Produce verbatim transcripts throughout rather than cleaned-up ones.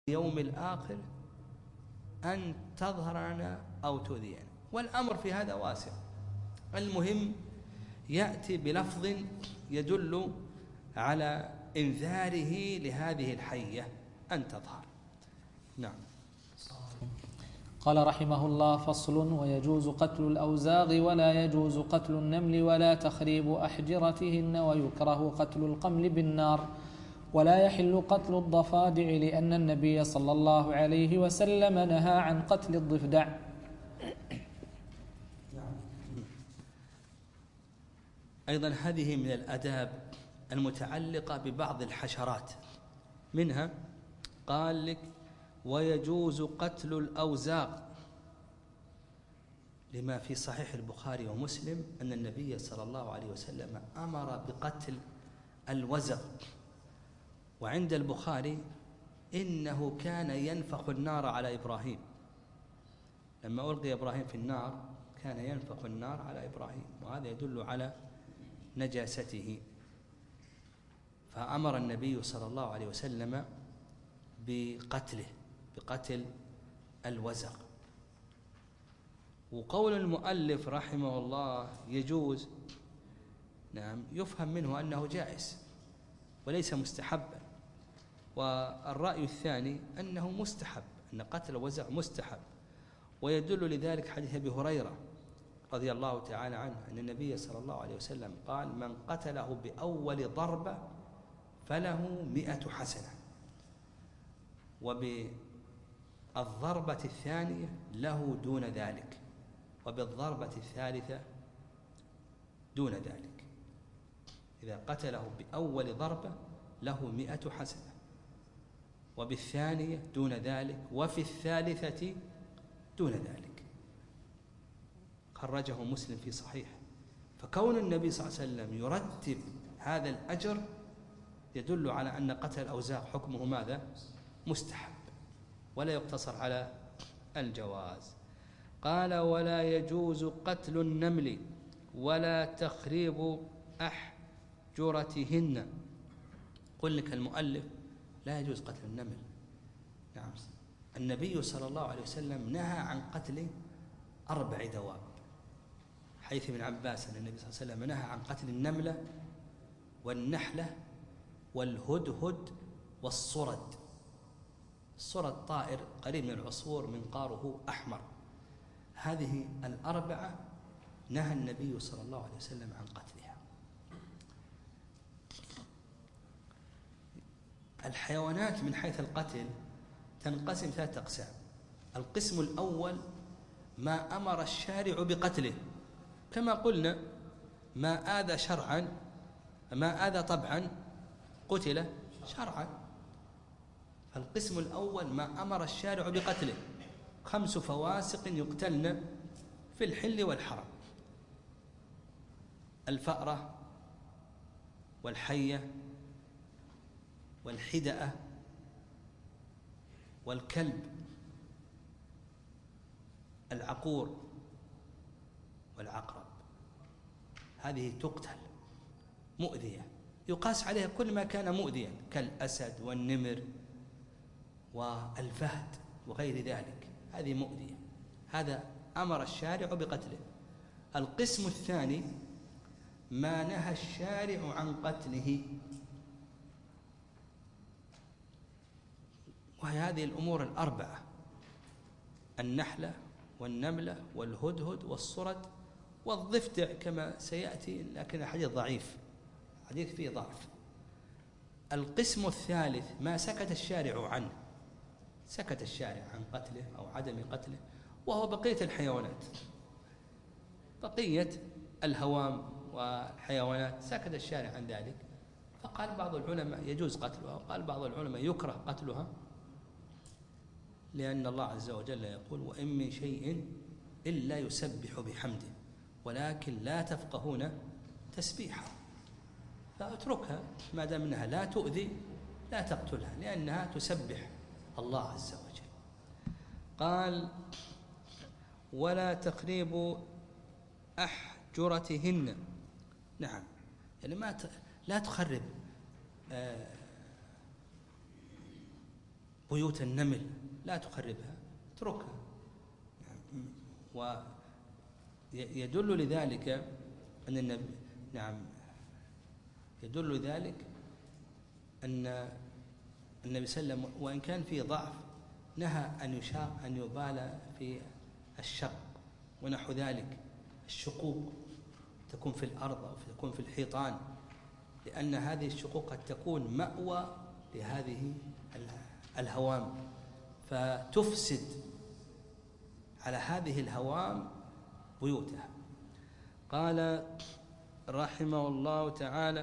اليوم الآخر أن تظهرنا أو تؤذينا، والأمر في هذا واسع. المهم يأتي بلفظ يدل على إنذاره لهذه الحية أن تظهر. نعم. قال رحمه الله: فصل: ويجوز قتل الأوزاغ ولا يجوز قتل النمل ولا تخريب أحجرتهن، ويكره قتل القمل بالنار، ولا يحل قتل الضفادع لأن النبي صلى الله عليه وسلم نهى عن قتل الضفدع. أيضا هذه من الآداب المتعلقة ببعض الحشرات، منها قال لك: ويجوز قتل الأوزاغ، لما في صحيح البخاري ومسلم أن النبي صلى الله عليه وسلم أمر بقتل الوزغ. وعند البخاري إنه كان ينفخ النار على إبراهيم، لما ألقي إبراهيم في النار كان ينفخ النار على إبراهيم، وهذا يدل على نجاسته. فأمر النبي صلى الله عليه وسلم بقتله، بقتل الوزغ. وقول المؤلف رحمه الله يجوز، نعم، يفهم منه أنه جائز وليس مستحبا. والرأي الثاني أنه مستحب، أن قتل الوزغ مستحب. ويدل لذلك حديث أبي هريرة رضي الله تعالى عنه أن النبي صلى الله عليه وسلم قال: من قتله بأول ضربة فله مئة حسنة، وبالضربة الثانية له دون ذلك، وبالضربة الثالثة دون ذلك. إذا قتله بأول ضربة له مئة حسنة، وبالثانية دون ذلك، وفي الثالثة دون ذلك. خرجه مسلم في صحيح. فكون النبي صلى الله عليه وسلم يرتب هذا الأجر يدل على أن قتل الأوزاغ حكمه ماذا؟ مستحب، ولا يقتصر على الجواز. قال: ولا يجوز قتل النمل ولا تخريب أحجرتهن. قل لك المؤلف: لا يجوز قتل النمل. نعم، النبي صلى الله عليه وسلم نهى عن قتل أربع دواب، حيث ابن عباس أن النبي صلى الله عليه وسلم نهى عن قتل النملة والنحلة والهدهد والصرد. الصرد طائر قريب من العصفور، منقاره أحمر. هذه الأربعة نهى النبي صلى الله عليه وسلم عن قتلها. الحيوانات من حيث القتل تنقسم ثلاثة أقسام. القسم الأول ما أمر الشارع بقتله، كما قلنا: ما آذى شرعا، ما آذى طبعا قتل شرعا. فالقسم الأول ما أمر الشارع بقتله، خمس فواسق يقتلن في الحل والحرم: الفأرة والحية والحدأة والكلب، العقور والعقرب. هذه تقتل مؤذية، يقاس عليها كل ما كان مؤذيا كالأسد والنمر والفهد وغير ذلك، هذه مؤذية، هذا أمر الشارع بقتله. القسم الثاني ما نهى الشارع عن قتله، وهي هذه الأمور الأربعة: النحلة والنملة والهدهد والصرد والضفدع، كما سيأتي، لكن الحديث ضعيف، حديث فيه ضعف. القسم الثالث ما سكت الشارع عنه، سكت الشارع عن قتله أو عدم قتله، وهو بقية الحيوانات، بقية الهوام والحيوانات سكت الشارع عن ذلك. فقال بعض العلماء يجوز قتلها، وقال بعض العلماء يكره قتلها، لأن الله عز وجل يقول: وإن من شيء إلا يسبح بحمده ولكن لا تفقهون تسبيحه. فأتركها ما دام أنها لا تؤذي، لا تقتلها، لأنها تسبح الله عز وجل. قال: ولا تخريب أحجرتهن. نعم، يعني ما ت... لا تخرب آه بيوت النمل لا تخربها، اتركها. ويدل لذلك أن النبي نعم يدل ذلك أن النبي صلى الله عليه وسلم وإن كان فيه ضعف نهى أن يشاق أن يبالى في الشق ونحو ذلك، الشقوق تكون في الأرض أو تكون في الحيطان، لأن هذه الشقوق قد تكون مأوى لهذه الهوام فتفسد على هذه الهوام بيوتها. قال رحمه الله تعالى: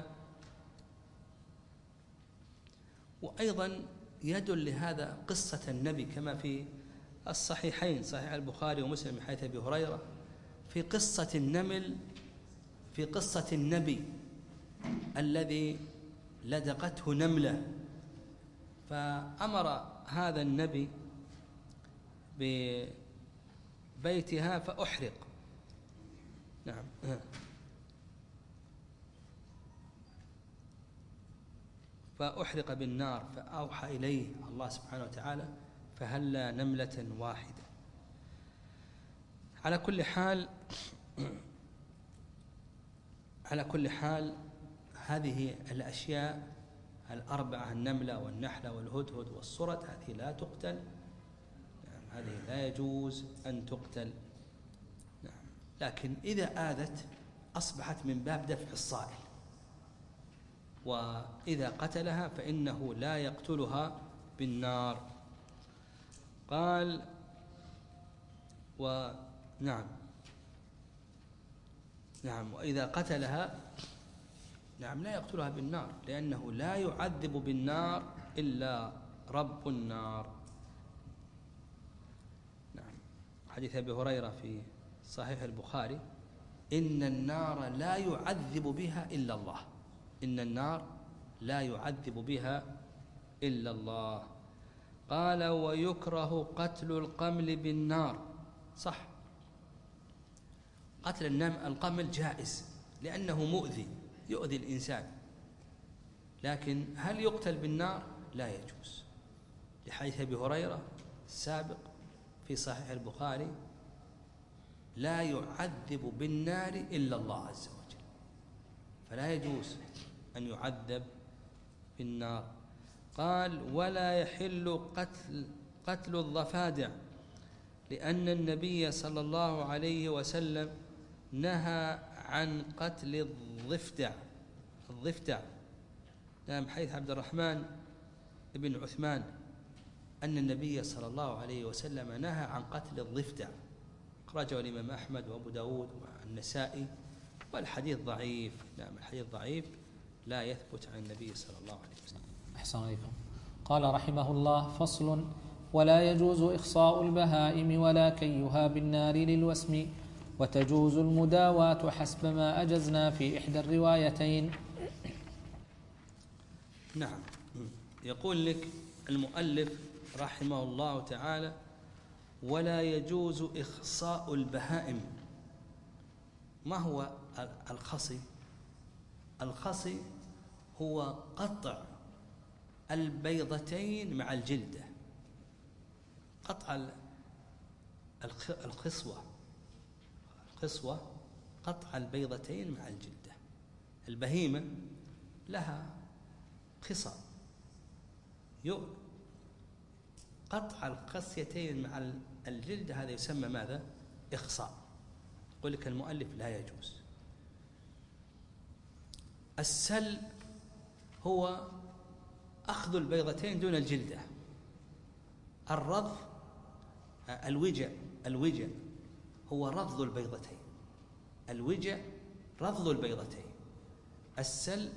وأيضا يدل لهذا قصة النبي كما في الصحيحين، صحيح البخاري ومسلم من حديث أبي هريرة، في قصة النمل، في قصة النبي الذي لدغته نملة، فأمر هذا النبي ببيتها فأحرق. نعم فأحرق بالنار، فأوحى إليه الله سبحانه وتعالى فهلا نملة واحدة. على كل حال على كل حال هذه الأشياء الأربعة، النملة والنحلة والهدهد والصرد، هذه لا تقتل، نعم هذه لا يجوز أن تقتل، نعم. لكن إذا آذت أصبحت من باب دفع الصائل، وإذا قتلها فإنه لا يقتلها بالنار. قال ونعم نعم وإذا قتلها نعم لا يقتلها بالنار، لأنه لا يعذب بالنار إلا رب النار. نعم حديث أبي هريرة في صحيح البخاري: إن النار لا يعذب بها إلا الله، إن النار لا يعذب بها إلا الله. قال: ويكره قتل القمل بالنار. صح، قتل القمل جائز لأنه مؤذي، يؤذي الإنسان، لكن هل يقتل بالنار؟ لا يجوز، لحديث أبي هريرة السابق في صحيح البخاري: لا يعذب بالنار إلا الله عز وجل، فلا يجوز أن يعذب بالنار. قال: ولا يحل قتل قتل الضفادع، لأن النبي صلى الله عليه وسلم نهى عن قتل الضفدع الضفدع نعم حديث عبد الرحمن بن عثمان أن النبي صلى الله عليه وسلم نهى عن قتل الضفدع، أخرجه الإمام أحمد وأبو داود والنسائي، والحديث ضعيف. نعم الحديث ضعيف لا يثبت عن النبي صلى الله عليه وسلم. أحسن عليكم. قال رحمه الله: فصل: ولا يجوز إخصاء البهائم ولا كيها بالنار للوسم، وتجوز المداواة حسب ما أجزنا في إحدى الروايتين. نعم، يقول لك المؤلف رحمه الله تعالى: ولا يجوز إخصاء البهائم. ما هو الخصي؟ الخصي هو قطع البيضتين مع الجلدة، قطع الخصوة الخصوة قطع البيضتين مع الجلدة. البهيمة لها خصى، قطع الخصيتين مع الجلدة هذا يسمى ماذا؟ إخصاء. يقول لك المؤلف لا يجوز. السل هو أخذ البيضتين دون الجلدة. الرض الوجع الوجع هو رض البيضتين، الوجع رض البيضتين. السل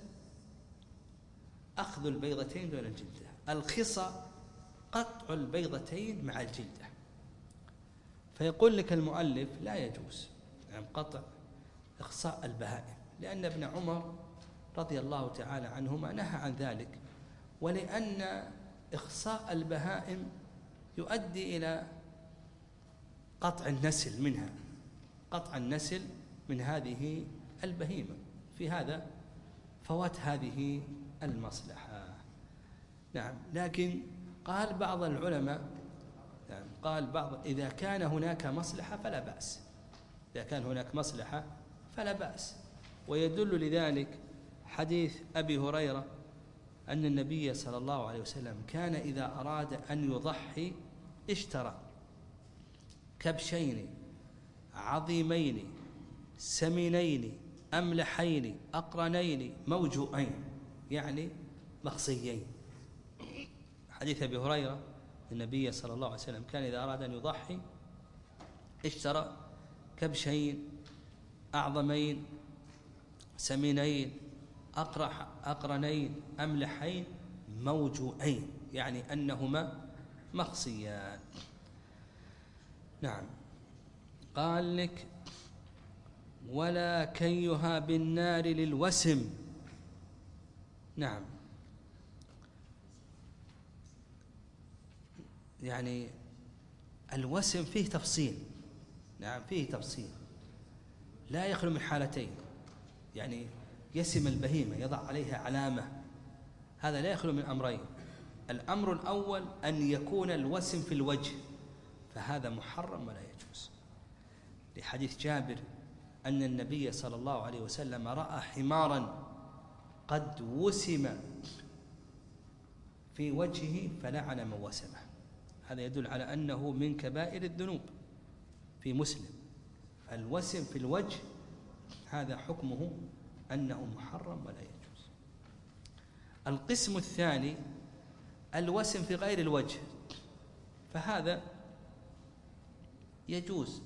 أخذ البيضتين دون الجلدة. الخصى قطع البيضتين مع الجلدة. فيقول لك المؤلف لا يجوز يعني قطع إخصاء البهائم، لأن ابن عمر رضي الله تعالى عنهما نهى عن ذلك، ولأن إخصاء البهائم يؤدي إلى قطع النسل منها، قطع النسل من هذه البهيمة، في هذا فوات هذه المصلحة. نعم، لكن قال بعض العلماء يعني قال بعض إذا كان هناك مصلحة فلا بأس، إذا كان هناك مصلحة فلا بأس. ويدل لذلك حديث أبي هريرة أن النبي صلى الله عليه وسلم كان إذا أراد أن يضحي اشترى كبشين عظيمين سمينين أملحين أقرنين موجوعين، يعني مخصيين. حديث أبي هريرة النبي صلى الله عليه وسلم كان إذا أراد أن يضحي اشترى كبشين أعظمين سمينين أقرنين أملحين موجوعين، يعني أنهما مخصيان. نعم. قال لك ولا كيها بالنار للوسم. نعم، يعني الوسم فيه تفصيل. نعم فيه تفصيل، لا يخلو من حالتين. يعني يسم البهيمة يضع عليها علامة، هذا لا يخلو من أمرين. الأمر الأول أن يكون الوسم في الوجه، فهذا محرم ولا يجوز، لحديث جابر أن النبي صلى الله عليه وسلم رأى حمارا قد وسم في وجهه فلعن من وسمه. هذا يدل على أنه من كبائر الذنوب في مسلم. فالوسم في الوجه هذا حكمه أنه محرم ولا يجوز. القسم الثاني الوسم في غير الوجه، فهذا يجوز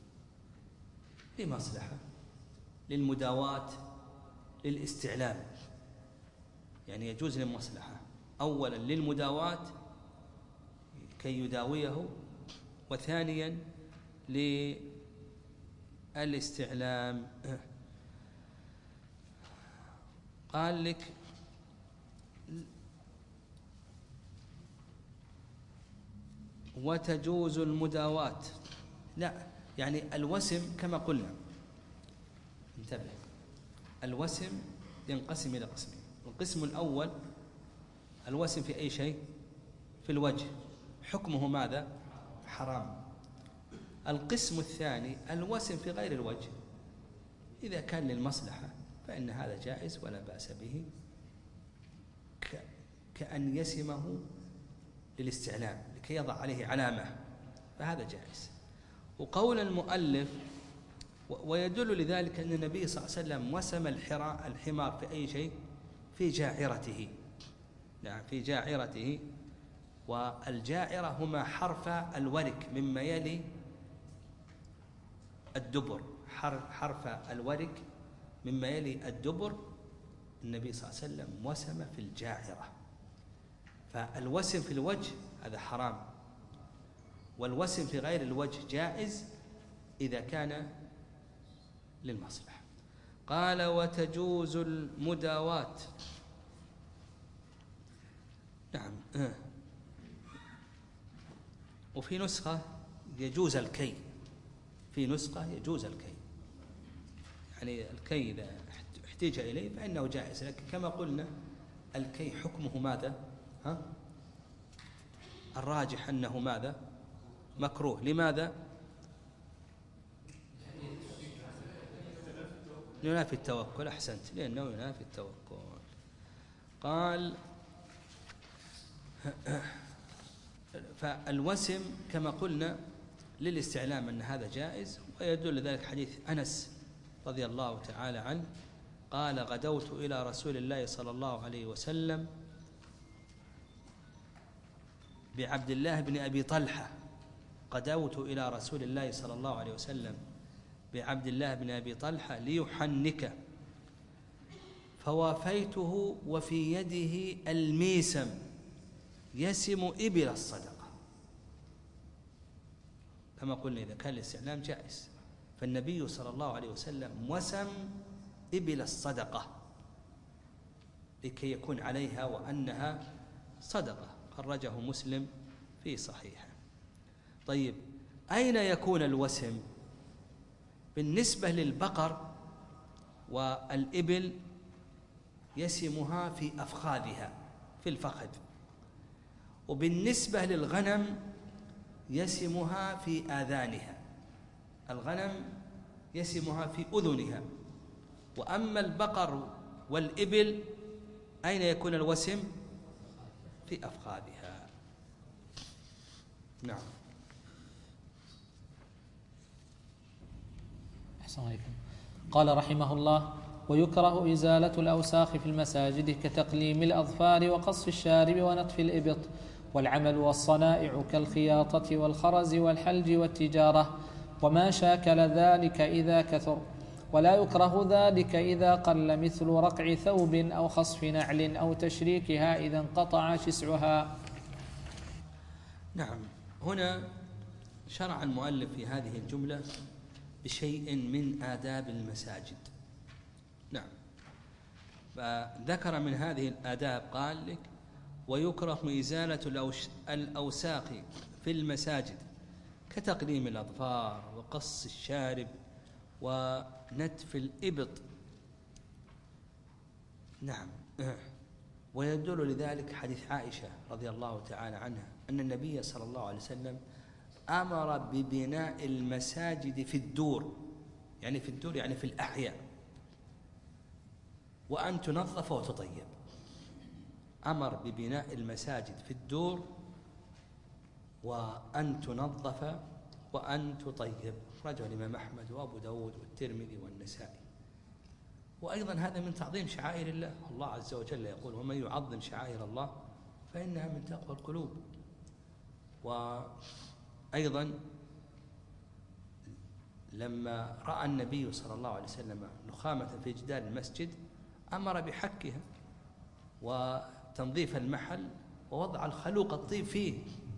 لمصلحة، للمداواة، للاستعلام. يعني يجوز للمصلحة، أولا للمداواة كي يداويه، وثانيا للاستعلام. قال لك وتجوز المداواة. لا، يعني الوسم كما قلنا، انتبه، الوسم ينقسم إلى قسمين. القسم الأول الوسم في أي شيء في الوجه، حكمه ماذا؟ حرام. القسم الثاني الوسم في غير الوجه، إذا كان للمصلحة فإن هذا جائز ولا بأس به، كأن يسمه للاستعلام لكي يضع عليه علامة، فهذا جائز. وقول المؤلف ويدل لذلك أن النبي صلى الله عليه وسلم وسم الحمار في أي شيء؟ في جاعرته. نعم في جاعرته. والجاعرة هما حرف الورك مما يلي الدبر، حرف الورك مما يلي الدبر. النبي صلى الله عليه وسلم وسم في الجاعرة. فالوسم في الوجه هذا حرام، والوسم في غير الوجه جائز إذا كان للمصلحة. قال وتجوز المداواة. نعم. وفي نسخة يجوز الكي، في نسخة يجوز الكي، يعني الكي إذا احتاج إليه فإنه جائز، لكن كما قلنا الكي حكمه ماذا؟ ها؟ الراجح أنه ماذا؟ مكروه. لماذا؟ ينافي التوكل. أحسنت، لأنه ينافي التوكل. قال فالوسم كما قلنا للاستعلام أن هذا جائز، ويدل ذلك حديث أنس رضي الله تعالى عنه قال غدوت إلى رسول الله صلى الله عليه وسلم بعبد الله بن أبي طلحة، غدوت إلى رسول الله صلى الله عليه وسلم بعبد الله بن أبي طلحة ليحنك، فوافيته وفي يده الميسم يسم إبل الصدقة. كما قلنا إذا كان الاستعلام جائز، فالنبي صلى الله عليه وسلم وسم إبل الصدقة لكي يكون عليها وأنها صدقة. خرجه مسلم في صحيحه. طيب، أين يكون الوسم؟ بالنسبة للبقر والإبل يسمها في أفخاذها، في الفخذ. وبالنسبة للغنم يسمها في آذانها، الغنم يسمها في أذنها. وأما البقر والإبل أين يكون الوسم؟ في أفخاذها. نعم. أحسن عليكم. قال رحمه الله: ويكره إزالة الأوساخ في المساجد كتقليم الأظفار وقص الشارب ونتف الإبط، والعمل والصنائع كالخياطة والخرز والحلج والتجارة، وما شاكل ذلك إذا كثر. ولا يكره ذلك إذا قل، مثل رقع ثوب أو خصف نعل أو تشريكها إذا انقطع شسعها. نعم. هنا شرع المؤلف في هذه الجملة بشيء من آداب المساجد. نعم. فذكر من هذه الآداب قال لك: ويكره إزالة الأوساخ في المساجد كتقليم الأظفار وقص الشارب ونتف الإبط. نعم. ويدل لذلك حديث عائشة رضي الله تعالى عنها أن النبي صلى الله عليه وسلم أمر ببناء المساجد في الدور، يعني في الدور يعني في الأحياء، وأن تنظف وتطيب. أمر ببناء المساجد في الدور وأن تنظف وأن تطيب. رجع الإمام أحمد وأبو داود والترمذي والنسائي. وأيضا هذا من تعظيم شعائر الله. الله عز وجل يقول: ومن يعظم شعائر الله فإنها من تقوى القلوب. وأيضا لما رأى النبي صلى الله عليه وسلم نخامة في جدار المسجد أمر بحكها وتنظيف المحل ووضع الخلوق الطيب فيه.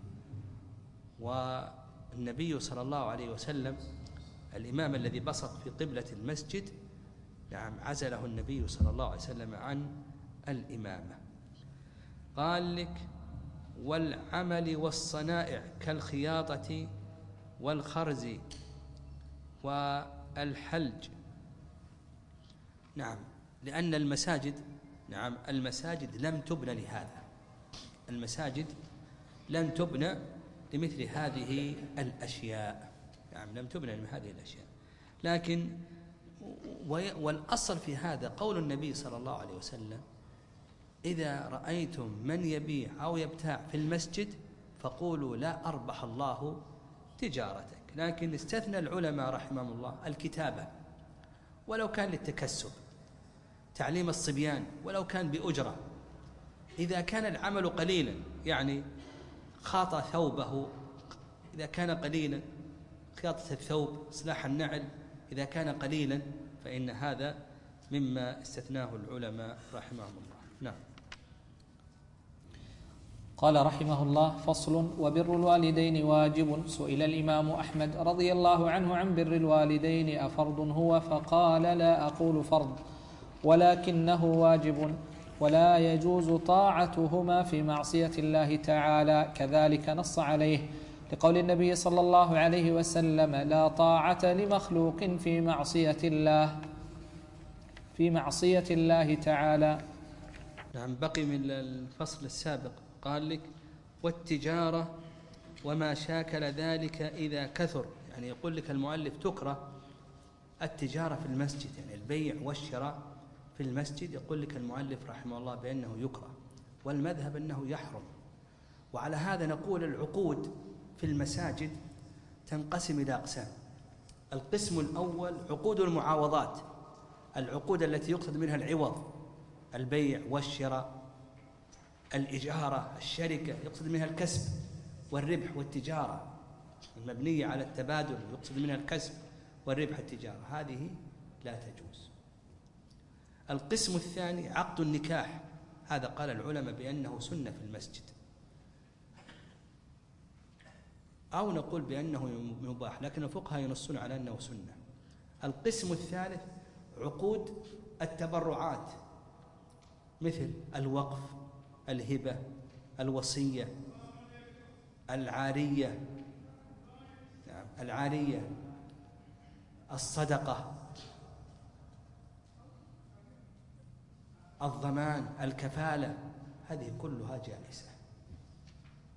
والنبي صلى الله عليه وسلم الإمام الذي بصق في قبلة المسجد، نعم، عزله النبي صلى الله عليه وسلم عن الإمامة. قال لك: والعمل والصنائع كالخياطة والخرز والحلج. نعم. لأن المساجد، نعم، المساجد لم تبنى لهذا. المساجد لم تبنى لمثل هذه الأشياء. نعم، لم تبنى لهذه الأشياء. لكن والأصل في هذا قول النبي صلى الله عليه وسلم: إذا رأيتم من يبيع أو يبتاع في المسجد فقولوا لا أربح الله تجارتك. لكن استثنى العلماء رحمهم الله الكتابة ولو كان للتكسب، تعليم الصبيان ولو كان بأجرة. إذا كان العمل قليلا، يعني خاط ثوبه إذا كان قليلا، خياطة الثوب، إصلاح النعل إذا كان قليلا، فإن هذا مما استثناه العلماء رحمهم الله. نعم. قال رحمه الله: فصل: وبر الوالدين واجب. سئل الإمام أحمد رضي الله عنه عن بر الوالدين أفرض هو؟ فقال: لا أقول فرض، ولكنه واجب، ولا يجوز طاعتهما في معصية الله تعالى. كذلك نص عليه لقول النبي صلى الله عليه وسلم: لا طاعة لمخلوق في معصية الله في معصية الله تعالى. نعم. بقي من الفصل السابق قال لك: والتجارة وما شاكل ذلك إذا كثر. يعني يقول لك المؤلف تكره التجارة في المسجد، يعني البيع والشراء في المسجد. يقول لك المؤلف رحمه الله بأنه يكره، والمذهب أنه يحرم. وعلى هذا نقول العقود في المساجد تنقسم إلى أقسام. القسم الأول عقود المعاوضات، العقود التي يقصد منها العوض، البيع والشراء، الإجارة، الشركة يقصد منها الكسب والربح والتجارة، المبنية على التبادل يقصد منها الكسب والربح التجارة، هذه لا تجوز. القسم الثاني عقد النكاح، هذا قال العلماء بأنه سنة في المسجد، أو نقول بأنه مباح، لكن الفقهاء ينصون على أنه سنة. القسم الثالث عقود التبرعات، مثل الوقف، الهبة، الوصية، العارية، نعم، العارية، الصدقة، الضمان، الكفالة، هذه كلها جائزة.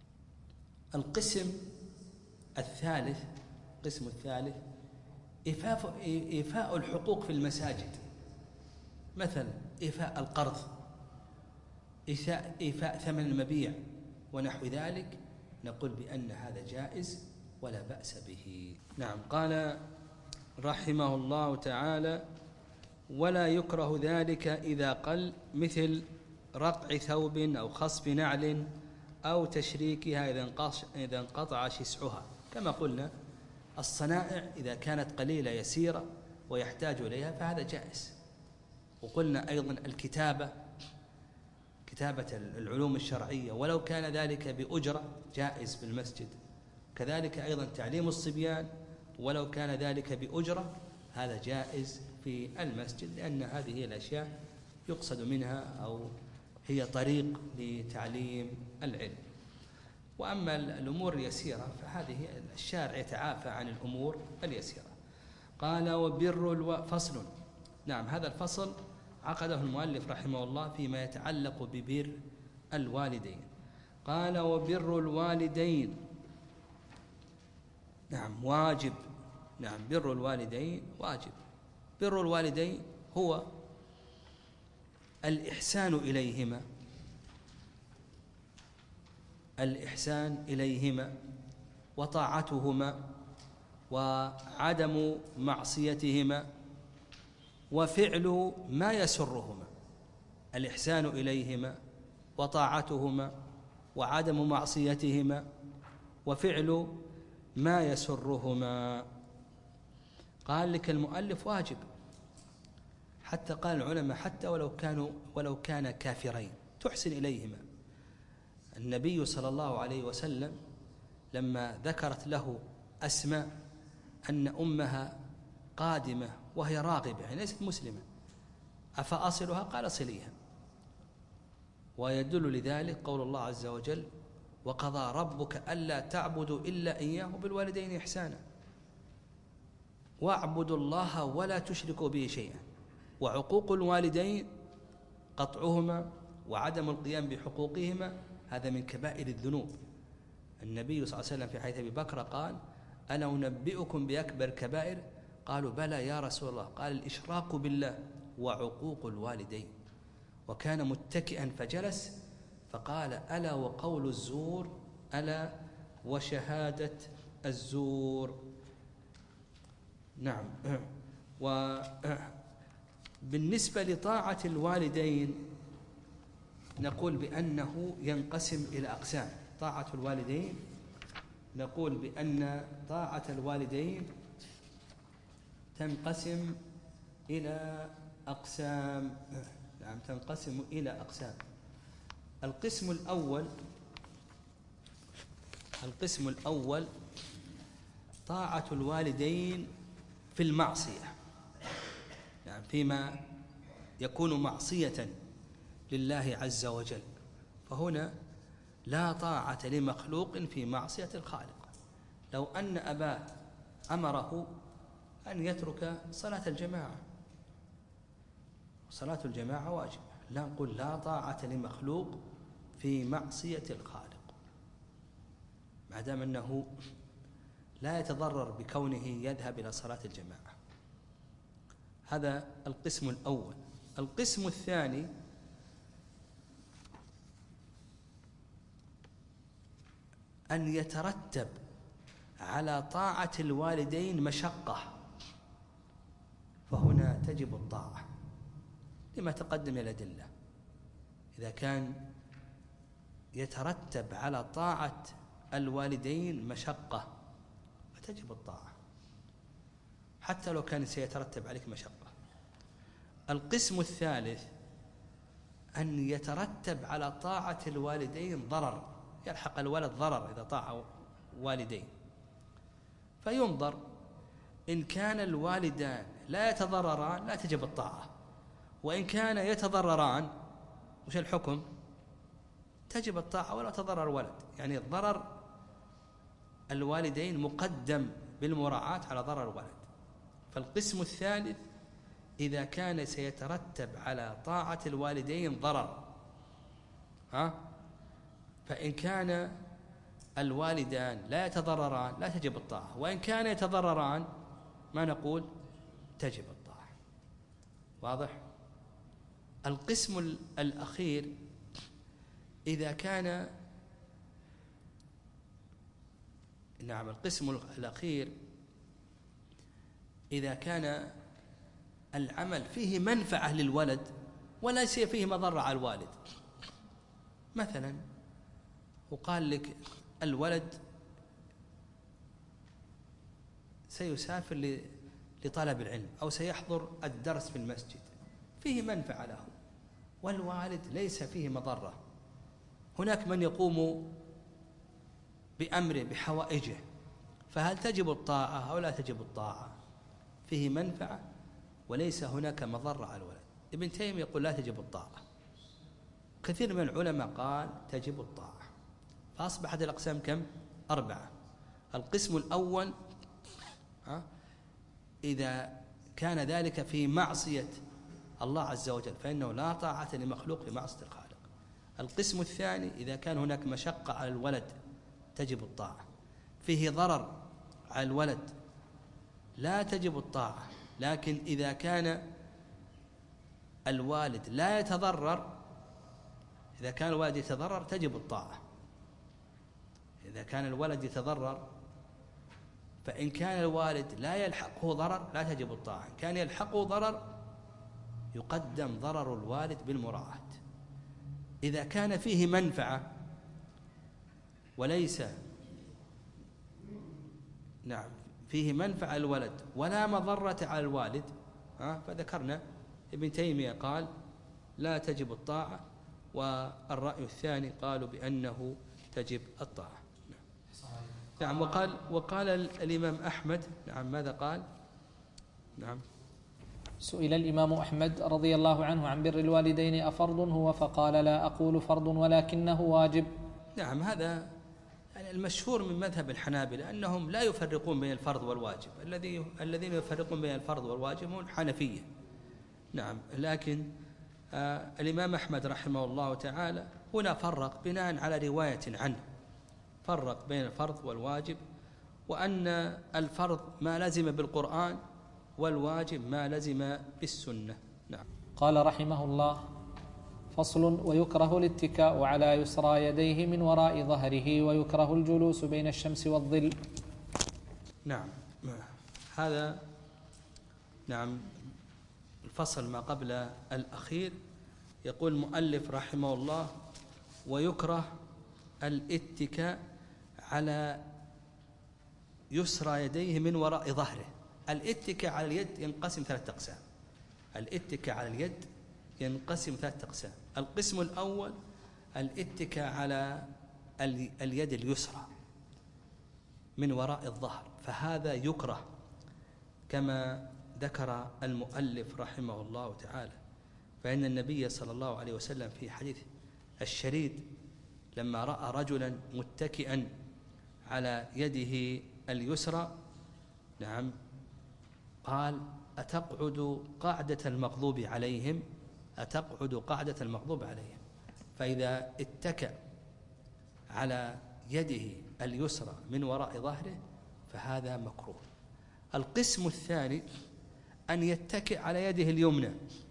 القسم الثالث القسم الثالث إيفاء إيفاء الحقوق في المساجد، مثلا إيفاء القرض، إيفاء, إيفاء ثمن المبيع ونحو ذلك، نقول بأن هذا جائز ولا بأس به. نعم. قال رحمه الله تعالى: ولا يكره ذلك إذا قل، مثل رقع ثوب أو خصب نعل أو تشريكها إذا انقطع شسعها. كما قلنا الصنائع إذا كانت قليلة يسيرة ويحتاج إليها فهذا جائز. وقلنا أيضا الكتابة، كتابة العلوم الشرعية ولو كان ذلك بأجرة جائز بالمسجد. كذلك أيضا تعليم الصبيان ولو كان ذلك بأجرة هذا جائز في المسجد، لأن هذه الأشياء يقصد منها أو هي طريق لتعليم العلم. وأما الأمور اليسيرة فهذه الشارع يتعافى عن الأمور اليسيرة. قال: وبر الو... فصل. نعم، هذا الفصل عقده المؤلف رحمه الله فيما يتعلق ببر الوالدين. قال: وبر الوالدين نعم واجب. نعم، بر الوالدين واجب. بر الوالدين هو الإحسان إليهما، الإحسان إليهما وطاعتهما وعدم معصيتهما وفعل ما يسرهما. الإحسان إليهما وطاعتهما وعدم معصيتهما وفعل ما يسرهما. قال لك المؤلف واجب، حتى قال العلماء حتى ولو كانوا ولو كان كافرين تحسن إليهما. النبي صلى الله عليه وسلم لما ذكرت له أسماء أن أمها قادمة وهي راغبة يعني ليست مسلمة، أفأصلها؟ قال: صليها. ويدل لذلك قول الله عز وجل: وقضى ربك ألا تعبدوا إلا إياه وبالوالدين إحسانا واعبدوا الله ولا تشركوا به شيئا. وعقوق الوالدين قطعهما وعدم القيام بحقوقهما هذا من كبائر الذنوب. النبي صلى الله عليه وسلم في حديث أبي بكر قال: ألا أنبئكم بأكبر كبائر؟ قالوا: بلى يا رسول الله. قال: الإشراك بالله وعقوق الوالدين. وكان متكئا فجلس فقال: ألا وقول الزور، ألا وشهادة الزور. نعم. وبالنسبة لطاعة الوالدين نقول بأنه ينقسم إلى أقسام. طاعة الوالدين نقول بأن طاعة الوالدين تنقسم إلى أقسام. نعم، تنقسم إلى أقسام. القسم الأول القسم الأول طاعة الوالدين في المعصية، يعني فيما يكون معصية لله عز وجل، فهنا لا طاعة لمخلوق في معصية الخالق. لو أن أباه أمره أن يترك صلاة الجماعة، صلاة الجماعة واجب، لا نقول لا طاعة لمخلوق في معصية الخالق ما دام أنه لا يتضرر بكونه يذهب إلى صلاة الجماعة. هذا القسم الأول. القسم الثاني أن يترتب على طاعة الوالدين مشقة، فهنا تجب الطاعة لما تقدم الأدلة. إذا كان يترتب على طاعة الوالدين مشقة فتجب الطاعة حتى لو كان سيترتب عليك مشقة. القسم الثالث أن يترتب على طاعة الوالدين ضرر، يلحق الولد ضرر إذا طاع والدين، فينظر إن كان الوالدان لا يتضرران لا تجب الطاعة، وإن كان يتضرران وش الحكم؟ تجب الطاعة ولا تضرر ولد. يعني ضرر الوالدين مقدم بالمراعاة على ضرر الولد. فالقسم الثالث إذا كان سيترتب على طاعة الوالدين ضرر، ها؟ فإن كان الوالدان لا يتضرران لا تجب الطاعة، وإن كان يتضرران ما نقول تجب الطاعة. واضح؟ القسم الأخير إذا كان نعم القسم الأخير إذا كان العمل فيه منفعة للولد وليس فيه مضرة على الوالد. مثلا وقال لك الولد سيسافر لطلب العلم أو سيحضر الدرس في المسجد، فيه منفعة له والوالد ليس فيه مضرة، هناك من يقوم بأمره بحوائجه، فهل تجب الطاعة أو لا تجب الطاعة؟ فيه منفعة وليس هناك مضرة على الولد. ابن تيمية يقول لا تجب الطاعة، كثير من العلماء قال تجب الطاعة. فأصبحت الأقسام كم؟ أربعة. القسم الأول إذا كان ذلك في معصية الله عز وجل فإنه لا طاعة لمخلوق في معصية الخالق. القسم الثاني إذا كان هناك مشقة على الولد تجب الطاعة، فيه ضرر على الولد لا تجب الطاعة، لكن إذا كان الوالد لا يتضرر، إذا كان الوالد يتضرر تجب الطاعة. إذا كان الولد يتضرر، فإن كان الوالد لا يلحقه ضرر لا تجب الطاعة، إن كان يلحقه ضرر يقدم ضرر الوالد بالمراعاة. إذا كان فيه منفعة وليس نعم فيه منفعة الولد ولا مضرة على الوالد، فذكرنا ابن تيمية قال لا تجب الطاعة، والرأي الثاني قالوا بأنه تجب الطاعة. نعم. وقال وقال الإمام أحمد نعم ماذا قال؟ نعم سئل الإمام أحمد رضي الله عنه عن بر الوالدين أفرض هو؟ فقال لا أقول فرض ولكنه واجب. نعم هذا المشهور من مذهب الحنابلة أنهم لا يفرقون بين الفرض والواجب، الذي الذين يفرقون بين الفرض والواجب هم الحنفية. نعم لكن آه الإمام أحمد رحمه الله تعالى هنا فرق بناء على رواية عنه، فرق بين الفرض والواجب، وأن الفرض ما لزم بالقرآن والواجب ما لزم بالسنة. نعم. قال رحمه الله: فصل: ويكره الاتكاء على يسرى يديه من وراء ظهره، ويكره الجلوس بين الشمس والظل. نعم هذا نعم الفصل ما قبل الأخير. يقول المؤلف رحمه الله: ويكره الاتكاء على يسرى يديه من وراء ظهره. الاتكاء على اليد ينقسم ثلاثة أقسام. الاتكاء على اليد ينقسم ثلاثة أقسام. القسم الأول الاتكاء على اليد اليسرى من وراء الظهر، فهذا يكره كما ذكر المؤلف رحمه الله تعالى، فإن النبي صلى الله عليه وسلم في حديث الشريد لما رأى رجلا متكئا على يده اليسرى نعم قال: أتقعد قعدة المغضوب عليهم أتقعد قعدة المغضوب عليهم. فإذا اتكأ على يده اليسرى من وراء ظهره فهذا مكروه. القسم الثاني أن يتكئ على يده اليمنى،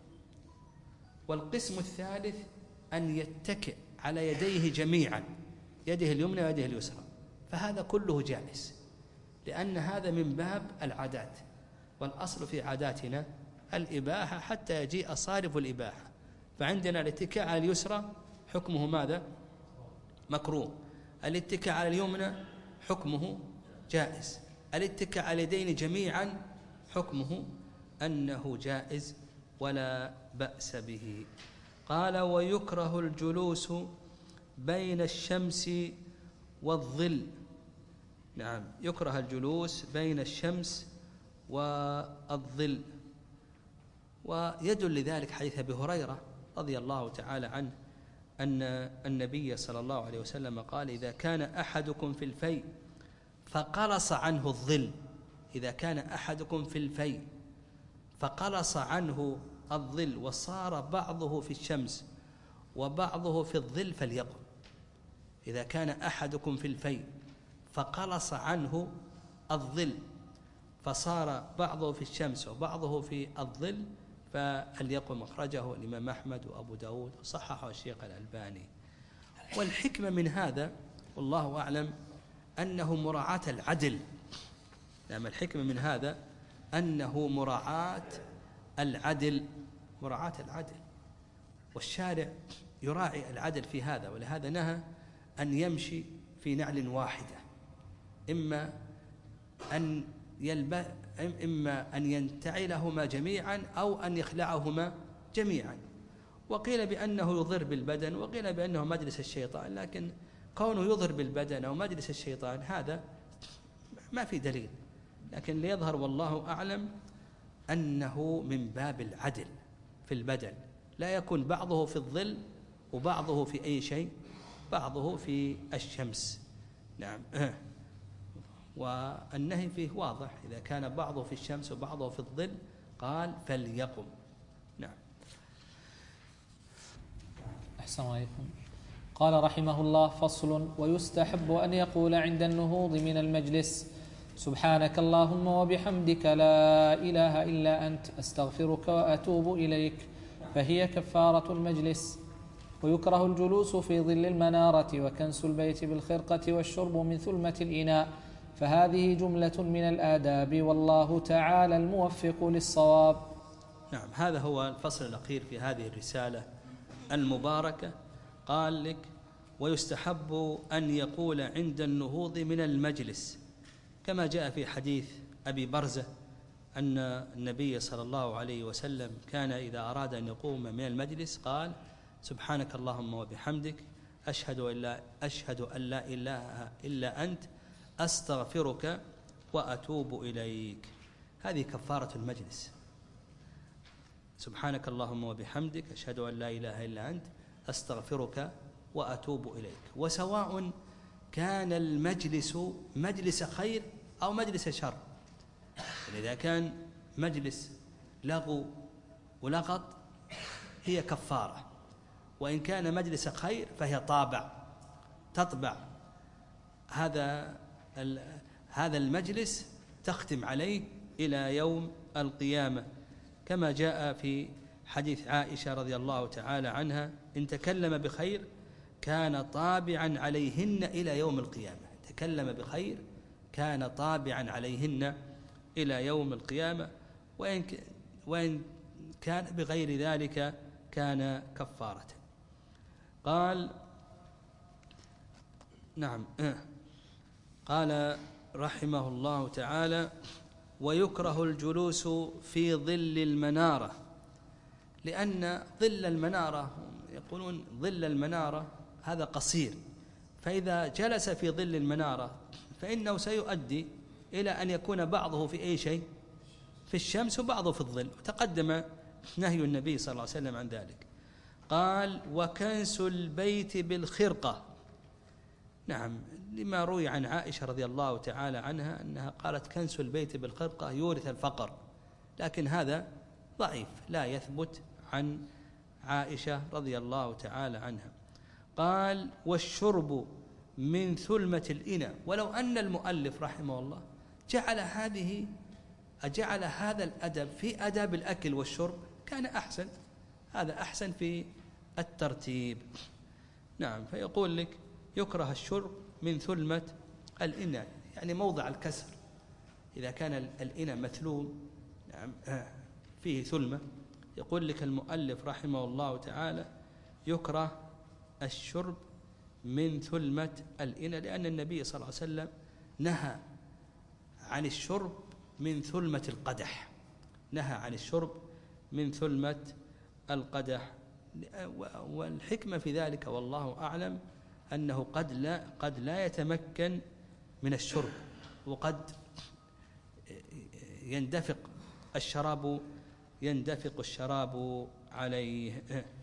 والقسم الثالث أن يتكئ على يديه جميعا، يده اليمنى ويده اليسرى، فهذا كله جائز، لأن هذا من باب العادات، والأصل في عاداتنا الإباحة حتى يجيء صارف الإباحة. فعندنا الاتكاء على اليسرى حكمه ماذا؟ مكروه. الاتكاء على اليمنى حكمه جائز. الاتكاء على اليدين جميعا حكمه أنه جائز ولا بأس به. قال: ويكره الجلوس بين الشمس والظل. نعم يكره الجلوس بين الشمس والظل، ويدل لذلك حديث أبي هريرة رضي الله تعالى عنه أن النبي صلى الله عليه وسلم قال: إذا كان أحدكم في الفيء فقلص عنه الظل، إذا كان أحدكم في الفيء فقلص عنه الظل وصار بعضه في الشمس وبعضه في الظل فليقم. إذا كان أحدكم في الفي فقلص عنه الظل فصار بعضه في الشمس وبعضه في الظل فليقم. أخرجه الإمام أحمد وأبو داود وصححه الشيخ الألباني. والحكمة من هذا والله أعلم أنه مراعاة العدل. نعم الحكمة من هذا أنه مراعاة العدل، مراعاة العدل، والشارع يراعي العدل في هذا، ولهذا نهى أن يمشي في نعل واحدة، إما أن يلبس إما أن ينتعلهما جميعا أو أن يخلعهما جميعا. وقيل بأنه يضر بالبدن وقيل بأنه مجلس الشيطان، لكن كونه يضر بالبدن أو مجلس الشيطان هذا ما في دليل، لكن ليظهر والله أعلم أنه من باب العدل في البدن، لا يكون بعضه في الظل وبعضه في أي شيء، بعضه في الشمس. نعم. والنهي فيه واضح، إذا كان بعضه في الشمس وبعضه في الظل قال فليقم. نعم. أحسن عليكم. قال رحمه الله: فصل: ويستحب أن يقول عند النهوض من المجلس: سبحانك اللهم وبحمدك لا إله إلا أنت أستغفرك وأتوب إليك، فهي كفارة المجلس. ويكره الجلوس في ظل المنارة وكنس البيت بالخرقة والشرب من ثلمة الإناء، فهذه جملة من الآداب، والله تعالى الموفق للصواب. نعم، هذا هو الفصل الأخير في هذه الرسالة المباركة. قال لك: ويستحب أن يقول عند النهوض من المجلس، كما جاء في حديث أبي برزة أن النبي صلى الله عليه وسلم كان إذا أراد أن يقوم من المجلس قال: سبحانك اللهم وبحمدك أشهد أن لا أشهد أن لا إله إلا أنت أستغفرك وأتوب إليك. هذه كفارة المجلس. سبحانك اللهم وبحمدك أشهد أن لا إله إلا أنت أستغفرك وأتوب إليك. وسواء كان المجلس مجلس خير أو مجلس شر، إذا كان مجلس لغو ولغط هي كفارة، وإن كان مجلس خير فهي طابع، تطبع هذا هذا المجلس تختم عليه إلى يوم القيامة، كما جاء في حديث عائشة رضي الله تعالى عنها: إن تكلم بخير كان طابعا عليهن إلى يوم القيامة. تكلم بخير كان طابعا عليهن إلى يوم القيامة، وإن وإن كان بغير ذلك كان كفارة. قال: نعم. قال رحمه الله تعالى: ويكره الجلوس في ظل المنارة، لأن ظل المنارة يقولون ظل المنارة هذا قصير، فإذا جلس في ظل المنارة فإنه سيؤدي إلى أن يكون بعضه في أي شيء في الشمس وبعضه في الظل، وتقدم نهي النبي صلى الله عليه وسلم عن ذلك. قال: وكنس البيت بالخرقة. نعم، لما روي عن عائشة رضي الله تعالى عنها أنها قالت: كنس البيت بالخرقة يورث الفقر، لكن هذا ضعيف لا يثبت عن عائشة رضي الله تعالى عنها. قال: والشرب من ثلمة الإناء. ولو أن المؤلف رحمه الله جعل هذه جعل هذا الأدب في أداب الأكل والشرب كان أحسن، هذا أحسن في الترتيب. نعم، فيقول لك: يكره الشرب من ثلمة الإناء، يعني موضع الكسر، إذا كان الإناء مثلوم نعم فيه ثلمة، يقول لك المؤلف رحمه الله تعالى: يكره الشرب من ثلمة الإناء، لأن النبي صلى الله عليه وسلم نهى عن الشرب من ثلمة القدح، نهى عن الشرب من ثلمة القدح. والحكمة في ذلك والله أعلم أنه قد لا قد لا يتمكن من الشرب، وقد يندفق الشراب يندفق الشراب عليه.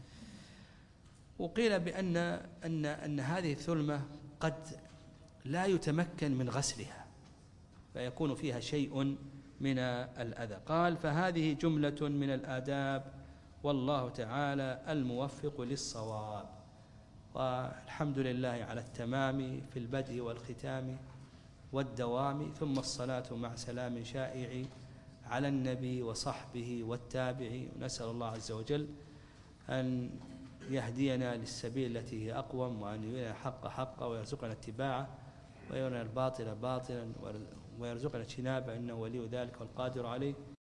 وقيل بأن أن أن هذه الثلمة قد لا يتمكن من غسلها، فيكون فيها شيء من الأذى. قال: فهذه جملة من الآداب، والله تعالى الموفق للصواب. والحمد لله على التمام في البدء والختام والدوام، ثم الصلاة مع سلام شائع على النبي وصحبه والتابع. ونسأل الله عز وجل أن يهدينا للسبيل التي هي أقوم، وأن يرينا الحق حقا ويرزقنا اتباعه، ويرنا الباطل باطلا ويرزقنا اجتنابه، إنه ولي ذلك والقادر عليه.